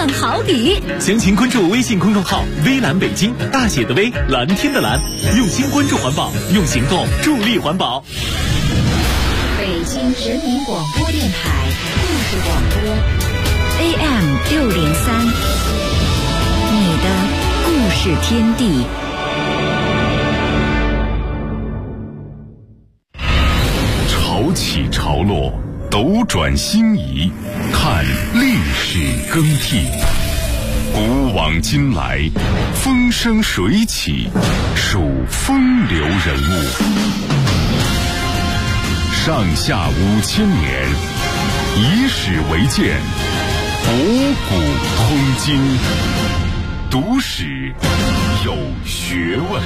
赚好礼。 详情关注微信公众号“微蓝北京”，大写的微，蓝天的蓝，用心关注环保，用行动助力环保。 北京人民广播电台故事广播 AM603，你的故事天地。 潮起潮落，斗转星移，看历史更替。古往今来，风生水起，数风流人物。上下5000年，以史为鉴，博古通今。读史有学问。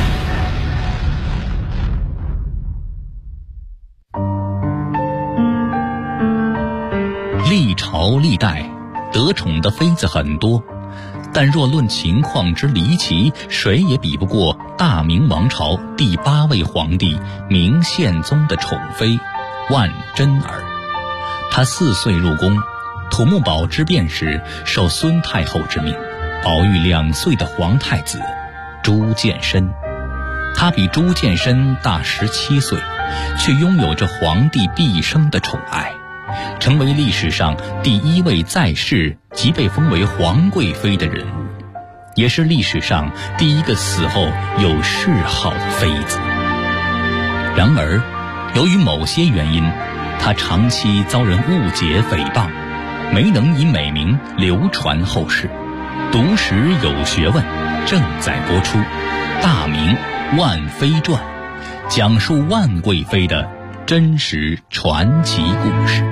历朝历代得宠的妃子很多，但若论情况之离奇，谁也比不过大明王朝第8位皇帝明宪宗的宠妃万贞儿。她4岁入宫，土木堡之变时受孙太后之命，保育2岁的皇太子朱见深。她比朱见深大17岁，却拥有着皇帝毕生的宠爱，成为历史上第1位在世即被封为皇贵妃的人物，也是历史上第1个死后有谥号的妃子。然而，由于某些原因，她长期遭人误解诽谤，没能以美名流传后世。读史有学问正在播出《大明万妃传》，讲述万贵妃的真实传奇故事。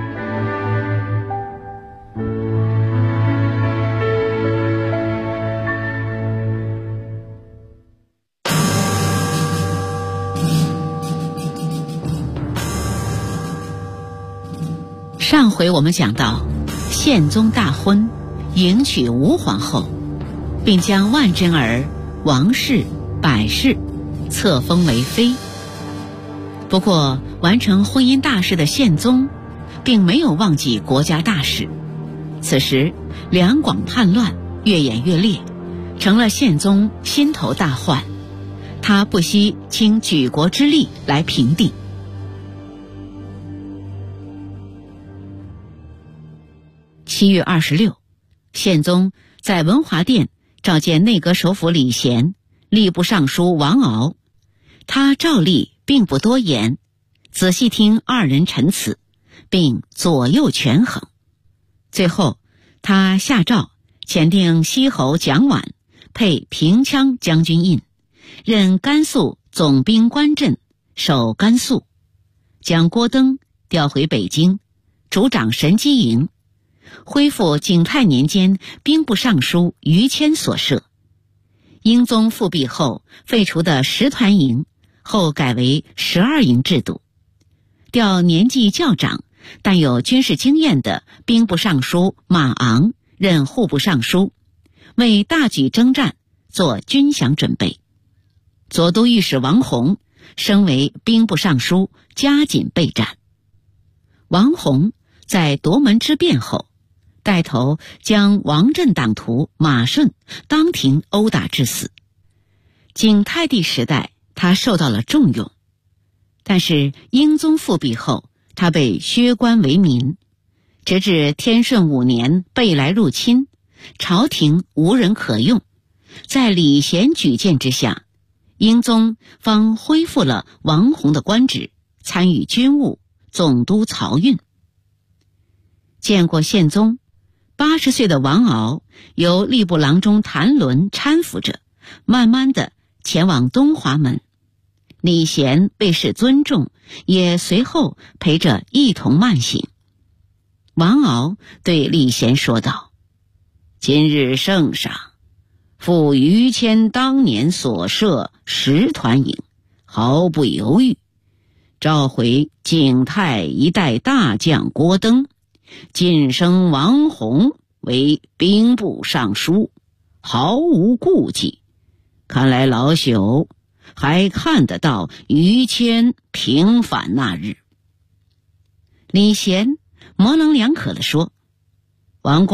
上回我们讲到，宪宗大婚，迎娶吴皇后，并将万贞儿、王氏、百氏册封为妃。不过，完成婚姻大事的宪宗，并没有忘记国家大事。此时，两广叛乱越演越烈，成了宪宗心头大患。他不惜倾举国之力来平定。7月26，宪宗在文华殿召见内阁首辅李贤、吏部尚书王敖。他照例并不多言，仔细听二人陈词，并左右权衡。最后，他下诏遣定西侯蒋琬配平羌将军印，任甘肃总兵官镇，守甘肃，将郭登调回北京，主掌神机营，恢复景泰年间兵部尚书于谦所设。英宗复辟后废除的10团营，后改为12营制度，调年纪较长但有军事经验的兵部尚书马昂任户部尚书，为大举征战做军饷准备。左都御史王弘升为兵部尚书，加紧备战。王弘在夺门之变后，带头将王振党徒马顺当庭殴打致死。景泰帝时代，他受到了重用，但是英宗复辟后，他被削官为民，直至天顺5年贝来入侵，朝廷无人可用，在李贤举荐之下，英宗方恢复了王弘的官职，参与军务，总督漕运。见过宪宗，80岁的王敖由吏部郎中谭纶搀扶着，慢慢地前往东华门。李贤被示尊重，也随后陪着一同慢行。王敖对李贤说道：“今日圣上复于谦当年所设10团营，毫不犹豫，召回景泰一代大将郭登，晋升王弘为兵部尚书，毫无顾忌。看来老朽还看得到于谦平反那日。”李贤模棱两可地说：“王公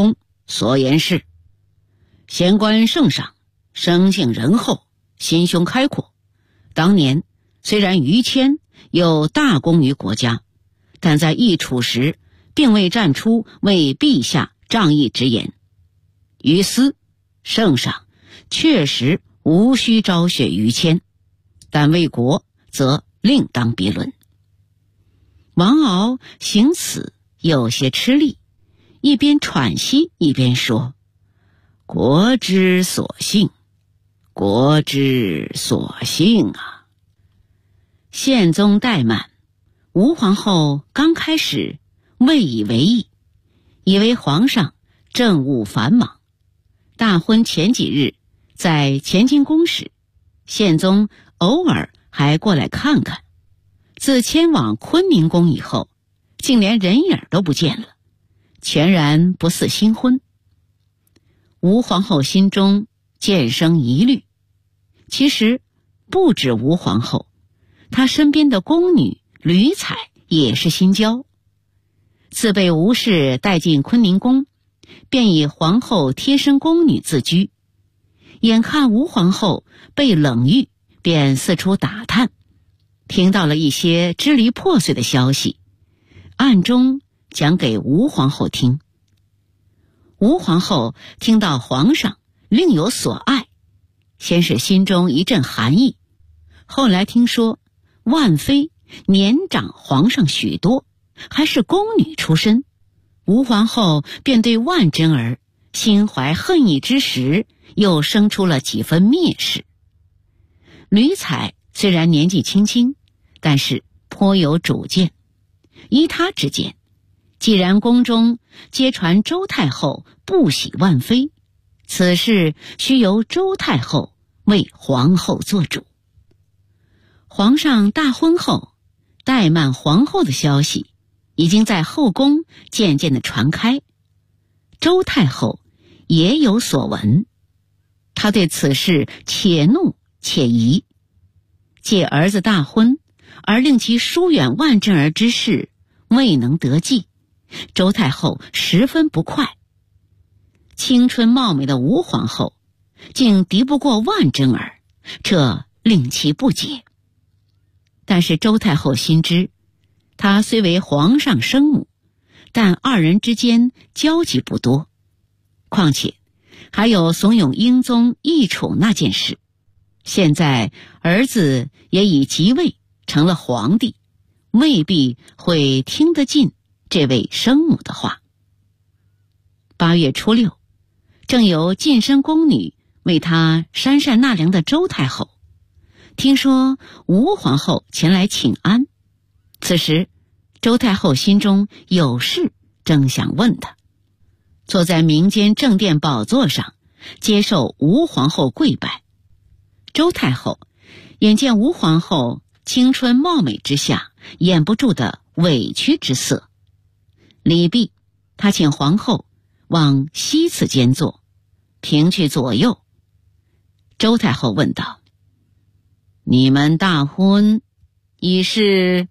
所言是，贤官圣上生性仁厚，心胸开阔，当年虽然于谦有大功于国家，但在议处时并未站出为陛下仗义直言。于私，圣上确实无需昭雪于谦，但为国则另当别论。王敖行此有些吃力，一边喘息一边说：国之所幸，国之所幸啊！宪宗怠慢，吴皇后刚开始未以为意，以为皇上政务繁忙。大婚前几日在乾清宫时，宪宗偶尔还过来看看，自迁往坤宁宫以后，竟连人影都不见了，全然不似新婚。吴皇后心中渐生疑虑，其实不止吴皇后，她身边的宫女吕采也是心焦。自被吴氏带进坤宁宫，便以皇后贴身宫女自居，眼看吴皇后被冷遇，便四处打探，听到了一些支离破碎的消息，暗中讲给吴皇后听。吴皇后听到皇上另有所爱，先是心中一阵寒意，后来听说万妃年长皇上许多，还是宫女出身，吴皇后便对万贞儿心怀恨意之时，又生出了几分蔑视。吕采虽然年纪轻轻，但是颇有主见。依他之见，既然宫中皆传周太后不喜万妃，此事须由周太后为皇后做主。皇上大婚后怠慢皇后的消息已经在后宫渐渐地传开，周太后也有所闻，她对此事且怒且疑，借儿子大婚而令其疏远万贞儿之事未能得计，周太后十分不快。青春貌美的吴皇后竟敌不过万贞儿，这令其不解。但是周太后心知，她虽为皇上生母，但二人之间交集不多，况且还有怂恿英宗易宠那件事，现在儿子也已即位成了皇帝，未必会听得进这位生母的话。8月初6，正由近身宫女为他扇扇纳凉的周太后，听说吴皇后前来请安，此时周太后心中有事，正想问她。坐在民间正殿宝座上接受吴皇后跪拜，周太后眼见吴皇后青春貌美之下掩不住的委屈之色，礼毕，她请皇后往西次间坐，平去左右。周太后问道：你们大婚已是？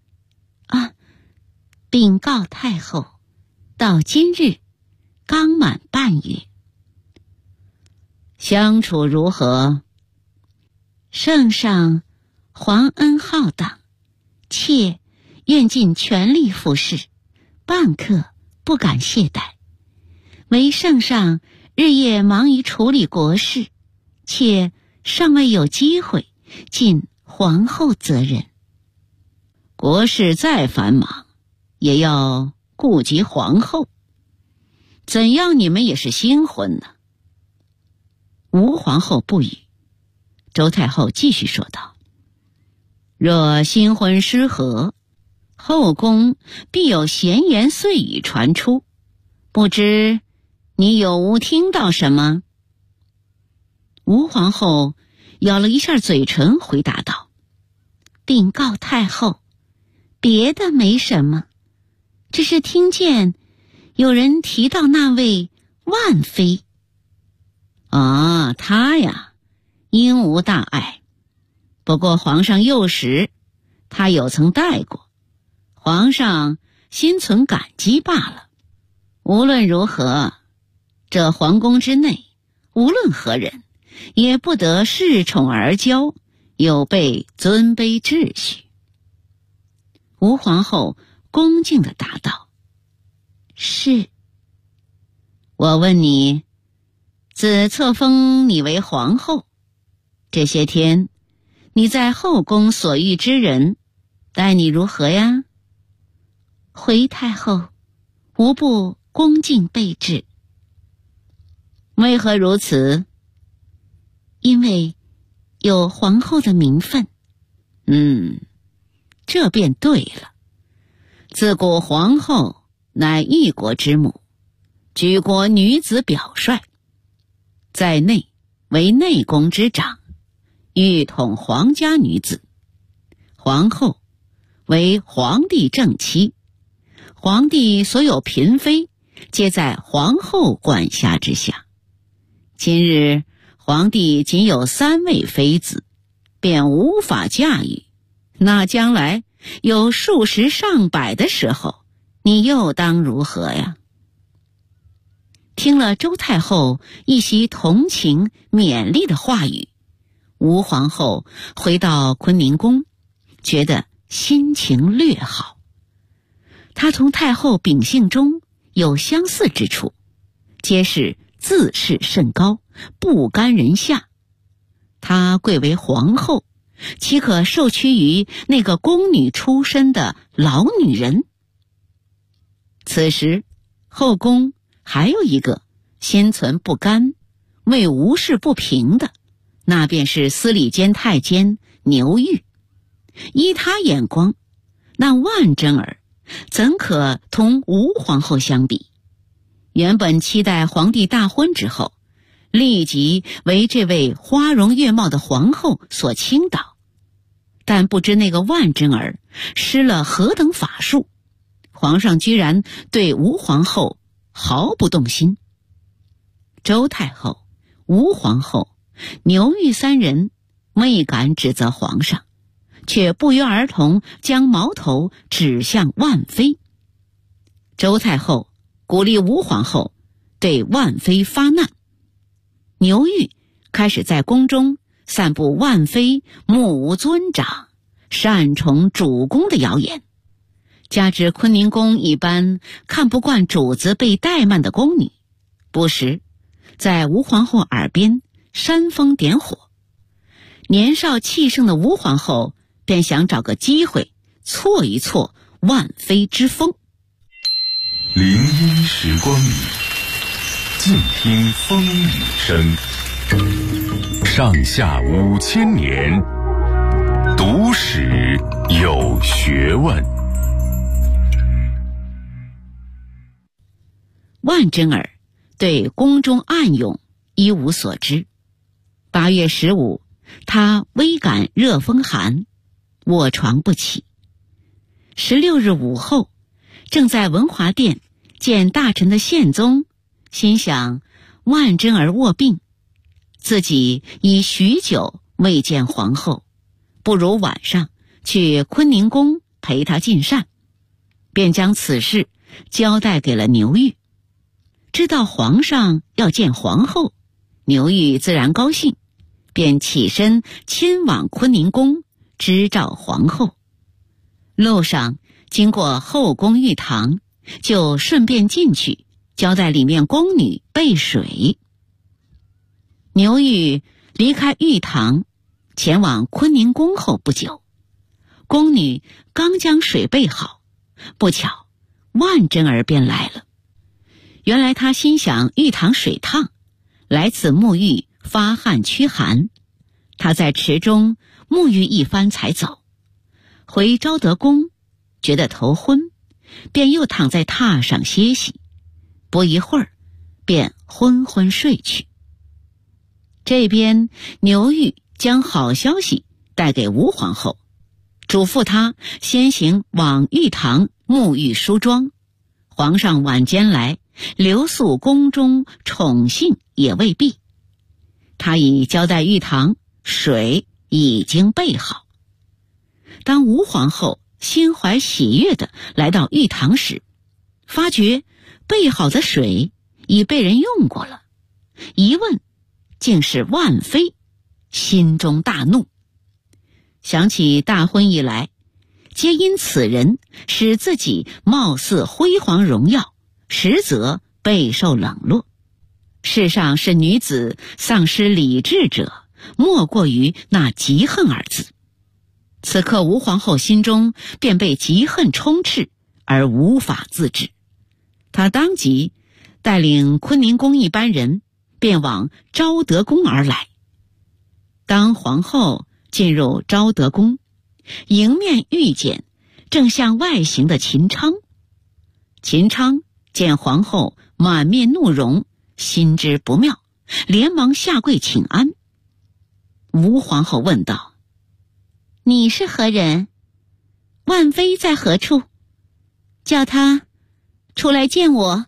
禀告太后，到今日刚满半月。相处如何？圣上皇恩浩荡，妾愿尽全力服侍，半刻不敢懈怠。唯圣上日夜忙于处理国事，妾尚未有机会尽皇后责任。国事再繁忙，也要顾及皇后，怎样你们也是新婚呢？吴皇后不语。周太后继续说道：若新婚失和，后宫必有闲言碎语传出，不知你有无听到什么？吴皇后咬了一下嘴唇，回答道：禀告太后，别的没什么，只是听见有人提到那位万妃。她呀，应无大碍，不过皇上幼时她有曾带过，皇上心存感激罢了。无论如何， 这皇宫之内，无论何人，也不得恃宠而骄，有悖尊卑秩序。吴皇后恭敬地答道：是。我问你，自册封你为皇后，这些天你在后宫所遇之人待你如何呀？回太后，无不恭敬备至。为何如此？因为有皇后的名分。这便对了。自古皇后乃一国之母，举国女子表率，在内为内宫之长，御统皇家女子。皇后为皇帝正妻，皇帝所有嫔妃皆在皇后管辖之下。今日皇帝仅有3位妃子，便无法驾驭，那将来有数十上百的时候，你又当如何呀？听了周太后一席同情勉励的话语，吴皇后回到坤宁宫，觉得心情略好。她同太后秉性中有相似之处，皆是自视甚高，不甘人下。她贵为皇后，岂可受屈于那个宫女出身的老女人？此时后宫还有一个心存不甘，为无事不平的，那便是司礼监太监牛玉。依他眼光，那万贞儿怎可同吴皇后相比？原本期待皇帝大婚之后，立即为这位花容月貌的皇后所倾倒，但不知那个万贞儿施了何等法术，皇上居然对吴皇后毫不动心。周太后、吴皇后、牛玉3人未敢指责皇上，却不约而同将矛头指向万妃。周太后鼓励吴皇后对万妃发难，牛玉开始在宫中散布万妃目无尊长、擅宠主公的谣言。加之坤宁宫一般看不惯主子被怠慢的宫女，不时在吴皇后耳边煽风点火。年少气盛的吴皇后便想找个机会挫一挫万妃之风。 林荫时光里，静听风雨声。上下5000年，读史有学问。 万贞儿对宫中暗涌一无所知。8月15，她微感热风寒，卧床不起。16日午后，正在文华殿见大臣的宪宗，心想万贞儿卧病，自己已许久未见皇后，不如晚上去坤宁宫陪她进膳，便将此事交代给了牛玉。知道皇上要见皇后，牛玉自然高兴，便起身亲往坤宁宫支召皇后。路上经过后宫御堂，就顺便进去交代里面宫女备水。牛玉离开御堂前往坤宁宫后不久，宫女刚将水备好，不巧万贞儿便来了。原来他心想御堂水烫，来此沐浴发汗驱寒，他在池中沐浴一番才走。回昭德宫觉得头昏，便又躺在榻上歇息，不一会儿便昏昏睡去。这边牛玉将好消息带给吴皇后，嘱咐她先行往御堂沐浴梳妆，皇上晚间来留宿宫中宠幸也未必。他已交代御堂水已经备好。当吴皇后心怀喜悦地来到御堂时，发觉备好的水已被人用过了，一问竟是万妃，心中大怒，想起大婚以来皆因此人使自己貌似辉煌荣耀，实则备受冷落。世上使女子丧失理智者，莫过于那嫉恨二字。此刻吴皇后心中便被嫉恨充斥，而无法自制。她当即带领坤宁宫一班人便往昭德宫而来。当皇后进入昭德宫，迎面遇见正向外行的秦昌。秦昌见皇后满面怒容，心知不妙，连忙下跪请安。吴皇后问道：你是何人？万妃在何处？叫她出来见我。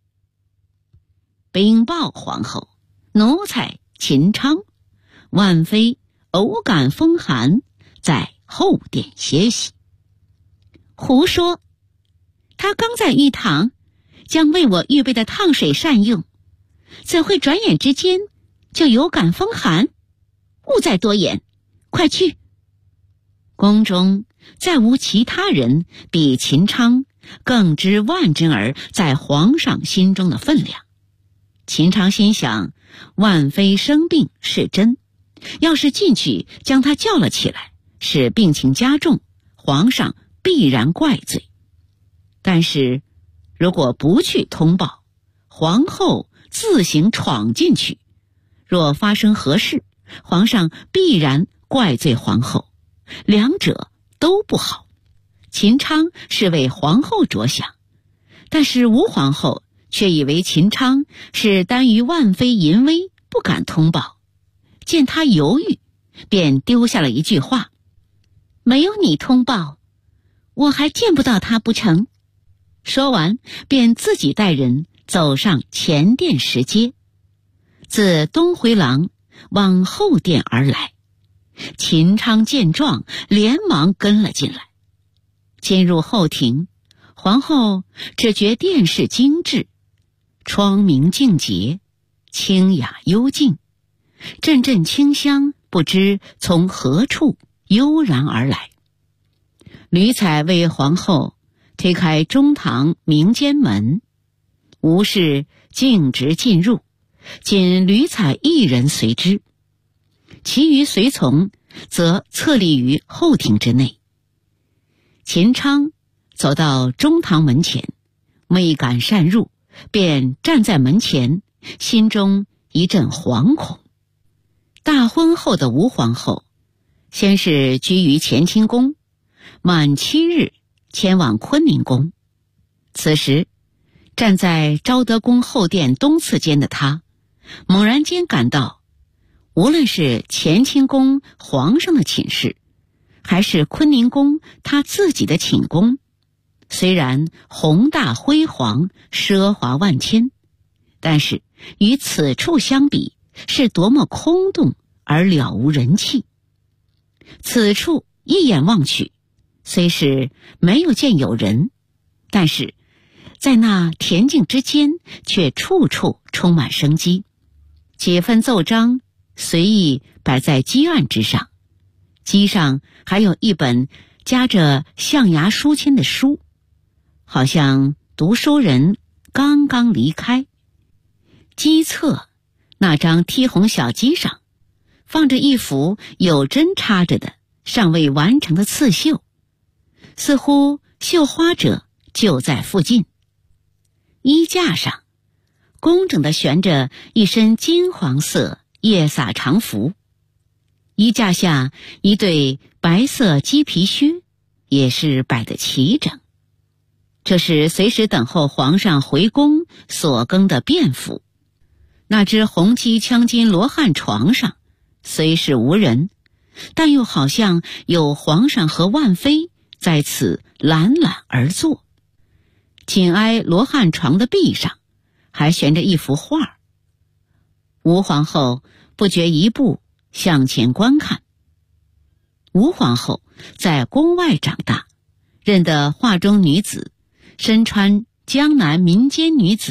禀报皇后，奴才秦昌，万妃偶感风寒，在后殿歇息。胡说！她刚在御堂将为我预备的烫水善用，怎会转眼之间就有感风寒？勿再多言，快去！宫中再无其他人比秦昌更知万贞儿在皇上心中的分量。秦昌心想，万妃生病是真，要是进去将她叫了起来，使病情加重，皇上必然怪罪。但是如果不去通报，皇后自行闯进去，若发生何事，皇上必然怪罪皇后，两者都不好。秦昌是为皇后着想，但是吴皇后却以为秦昌是耽于万妃淫威，不敢通报。见他犹豫，便丢下了一句话：没有你通报，我还见不到他不成？说完便自己带人走上前殿石阶，自东回廊往后殿而来。秦昌见状，连忙跟了进来。进入后庭，皇后只觉殿室精致，窗明镜洁，清雅幽静，阵阵清香不知从何处悠然而来。吕彩为皇后推开中堂明间门，吴氏径直进入，仅吕彩一人随之，其余随从则侧立于后庭之内。秦昌走到中堂门前，未敢擅入，便站在门前，心中一阵惶恐。大婚后的吴皇后先是居于乾清宫，满7日迁往坤宁宫。此时站在昭德宫后殿东次间的她，猛然间感到，无论是乾清宫皇上的寝室，还是坤宁宫他自己的寝宫，虽然宏大辉煌，奢华万千，但是与此处相比，是多么空洞而了无人气。此处一眼望去，虽是没有见有人，但是在那恬静之间，却处处充满生机。几份奏章随意摆在几案之上，机上还有一本夹着象牙书签的书，好像读书人刚刚离开。机侧那张贴红小机上放着一幅有针插着的尚未完成的刺绣，似乎绣花者就在附近。衣架上工整地悬着一身金黄色夜洒长服，衣架下一对白色鸡皮靴也是摆得齐整，这是随时等候皇上回宫所更的便服。那只红漆枪金罗汉床上虽是无人，但又好像有皇上和万妃在此懒懒而坐。紧挨罗汉床的壁上还悬着一幅画。吴皇后不觉一步向前观看。吴皇后在宫外长大，认得画中女子身穿江南民间女子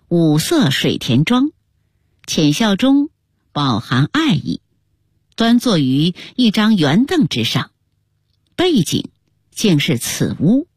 五色水田庄，浅笑中饱含爱意，端坐于一张圆凳之上，背景竟是此屋。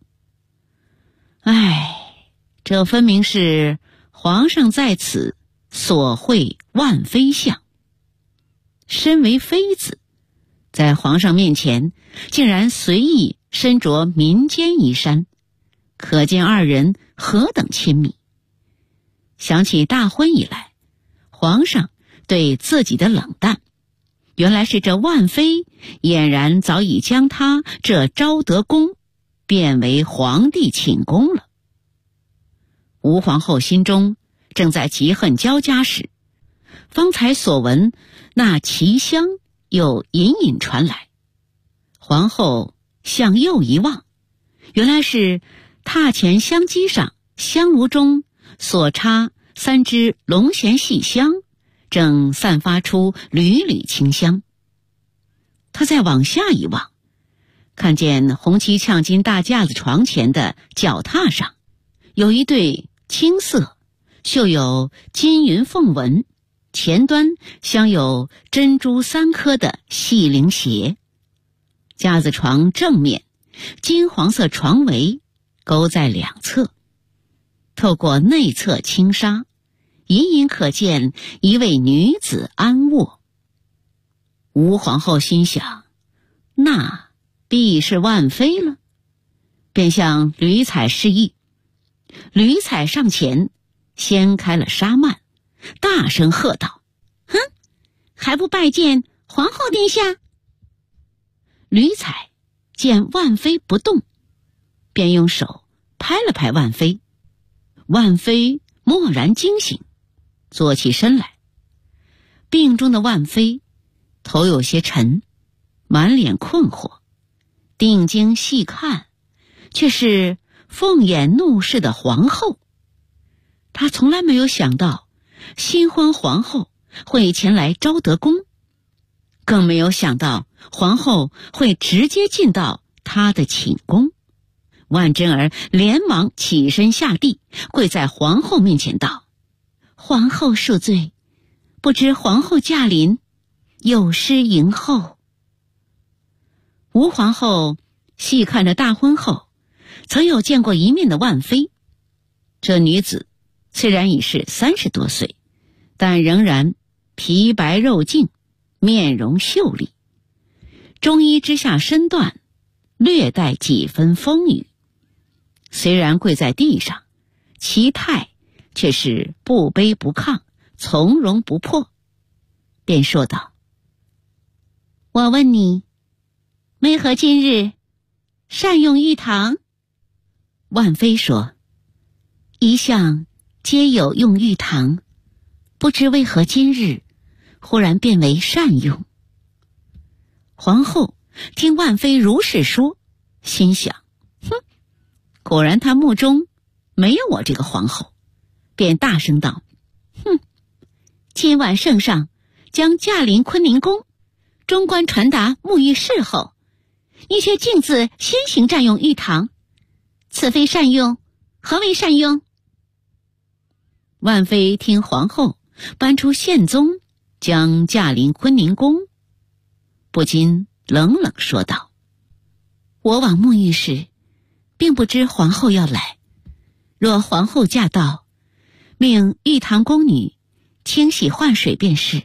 这分明是皇上在此所绘万妃像。身为妃子，在皇上面前竟然随意身着民间衣衫，可见二人何等亲密。想起大婚以来皇上对自己的冷淡，原来是这万妃俨然早已将他这昭德公变为皇帝寝宫了。吴皇后心中正在嫉恨交加时，方才所闻那奇香又隐隐传来。皇后向右一望，原来是榻前香几上香炉中所插3支龙涎细香，正散发出缕缕清香。她再往下一望，看见红漆呛金大架子床前的脚踏上有一对青色绣有金云凤纹，前端镶有珍珠3颗的细灵鞋。架子床正面金黄色床围勾在两侧，透过内侧轻纱，隐隐可见一位女子安卧。吴皇后心想，那必是万妃了，便向吕彩示意。吕彩上前掀开了纱幔，大声喝道：哼，还不拜见皇后殿下？吕彩见万妃不动，便用手拍了拍万妃。万妃蓦然惊醒，坐起身来。病中的万妃头有些沉，满脸困惑，定睛细看，却是凤眼怒视的皇后。她从来没有想到新婚皇后会前来昭德宫，更没有想到皇后会直接进到她的寝宫。万贞儿连忙起身下地，跪在皇后面前道：皇后恕罪，不知皇后驾临，有失迎候。吴皇后细看着大婚后曾有见过一面的万妃，这女子虽然已是30多岁，但仍然皮白肉净，面容秀丽，中衣之下身段略带几分丰腴。虽然跪在地上，其态却是不卑不亢，从容不迫，便说道：我问你，为何今日善用玉堂？万妃说：一向皆有用玉堂，不知为何今日忽然变为善用。皇后听万妃如是说，心想：果然她目中没有我这个皇后，便大声道：今晚圣上将驾临坤宁宫，中官传达沐浴事后，你却径自先行占用玉堂，此非善用，何为善用？万妃听皇后搬出宪宗将驾临坤宁宫，不禁冷冷说道：我往沐浴时并不知皇后要来，若皇后驾到，命玉堂宫女清洗换水便是。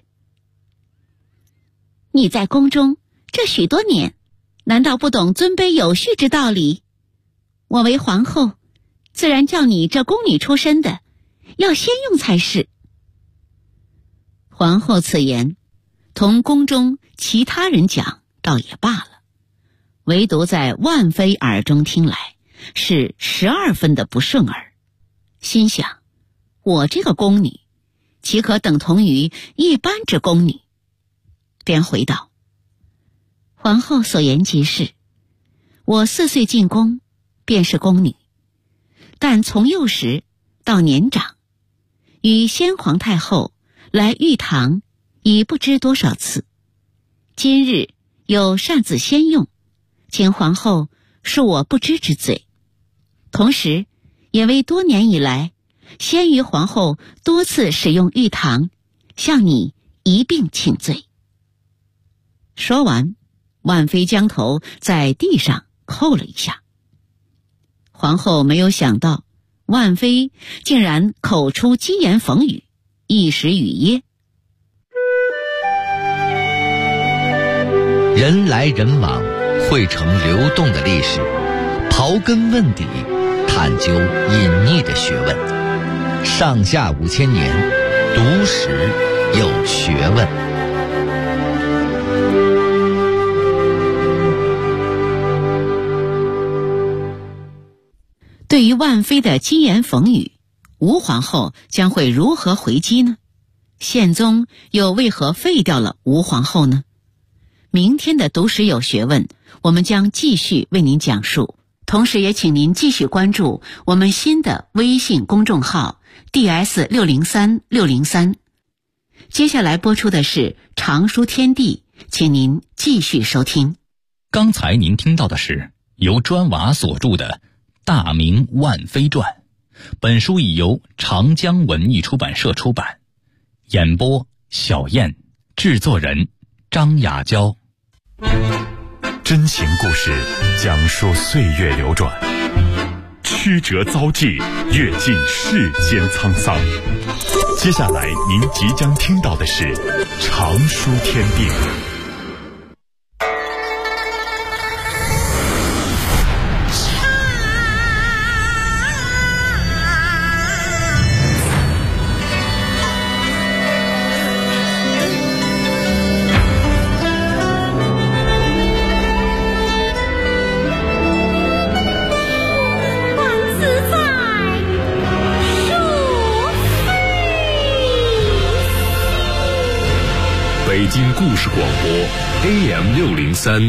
你在宫中这许多年，难道不懂尊卑有序之道理？我为皇后，自然叫你这宫女出身的要先用才是。皇后此言同宫中其他人讲倒也罢了，唯独在万妃耳中听来是12分的不顺耳。心想，我这个宫女岂可等同于一般之宫女？便回道：皇后所言极是，我4岁进宫便是宫女，但从幼时到年长，与先皇太后来玉堂已不知多少次，今日有擅自先用，请皇后恕我不知之罪。同时也为多年以来先于皇后多次使用玉堂，向你一并请罪。”说完，万妃将头在地上叩了一下。皇后没有想到，万妃竟然口出讥言讽语，一时语噎。 人来人往，汇成流动的历史，刨根问底，探究隐匿的学问。上下5000年，读史有学问。 对于万妃的讥言讽语，吴皇后将会如何回击呢？宪宗又为何废掉了吴皇后呢？明天的读史有学问，我们将继续为您讲述，同时也请您继续关注我们新的微信公众号 DS603603。接下来播出的是常书天地，请您继续收听。 刚才您听到的是由砖瓦所著的《大明万妃传》，本书已由长江文艺出版社出版。演播小燕，制作人张雅娇。 真情故事讲述岁月流转，曲折遭际，阅尽世间沧桑。接下来您即将听到的是常书天地。 北京故事广播 AM603，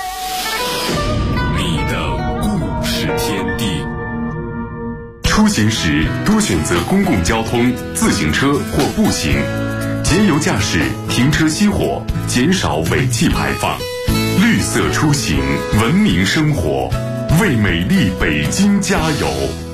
你的故事天地。 出行时多选择公共交通、自行车或步行，节油驾驶，停车熄火，减少尾气排放。绿色出行，文明生活，为美丽北京加油。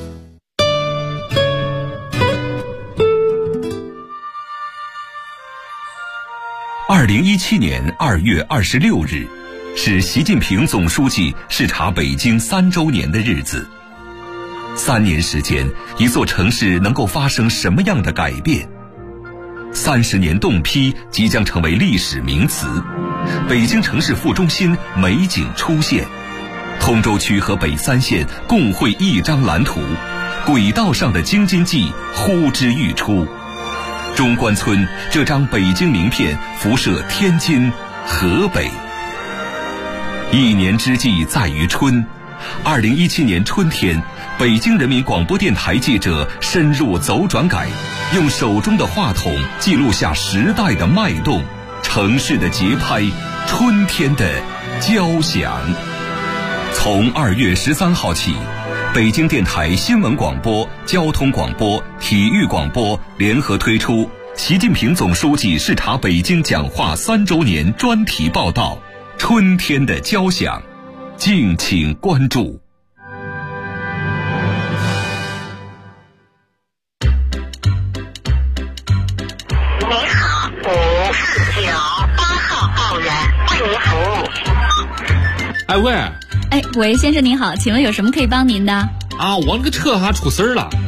2017年2月26日，是习近平总书记视察北京3周年的日子。3年时间，一座城市能够发生什么样的改变？30年冻批即将成为历史名词，北京城市副中心美景出现，通州区和北3县共绘一张蓝图，轨道上的京津冀呼之欲出。中关村这张北京名片辐射天津、河北。一年之计在于春，2017年春天，北京人民广播电台记者深入走转改，用手中的话筒记录下时代的脉动、城市的节拍、春天的交响。从2月13号起，北京电台新闻广播、交通广播、体育广播联合推出习近平总书记视察北京讲话3周年专题报道《春天的交响》，敬请关注。 您好，549，8号报员为您服务。 哎喂， 喂，先生您好，请问有什么可以帮您的？ 我那个车出事儿了，